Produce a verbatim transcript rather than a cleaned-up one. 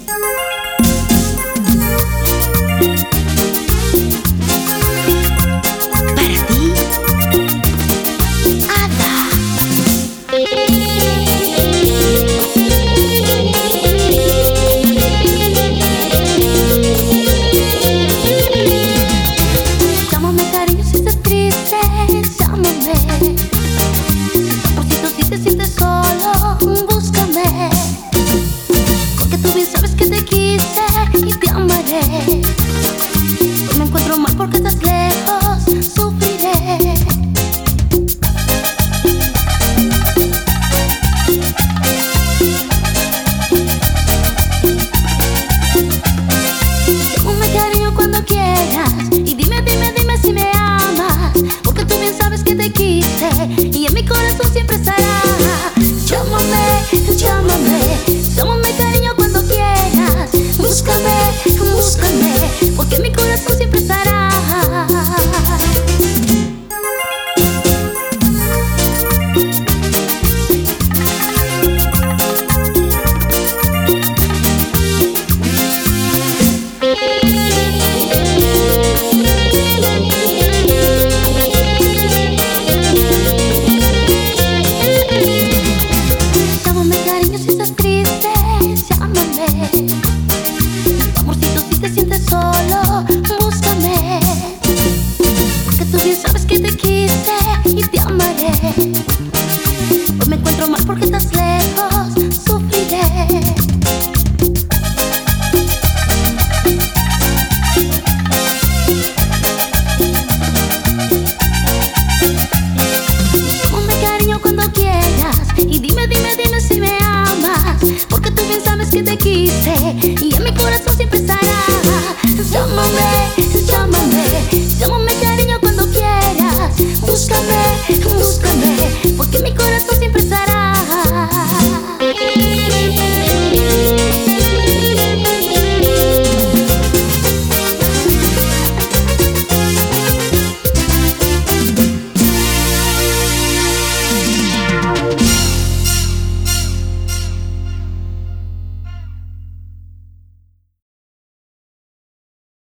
Y en mi corazón siempre estará. Llámame, llámame, llámame cariño cuando quieras. Búscame, búscame, porque en mi corazón siempre estará. Amorcito, si te sientes solo, búscame, porque tú bien sabes que te quise y te amaré. Hoy me encuentro mal porque estás lejos, sufriré. Llámame cariño cuando quieras y dime, dime, dime si me amas, porque tú bien sabes que te quise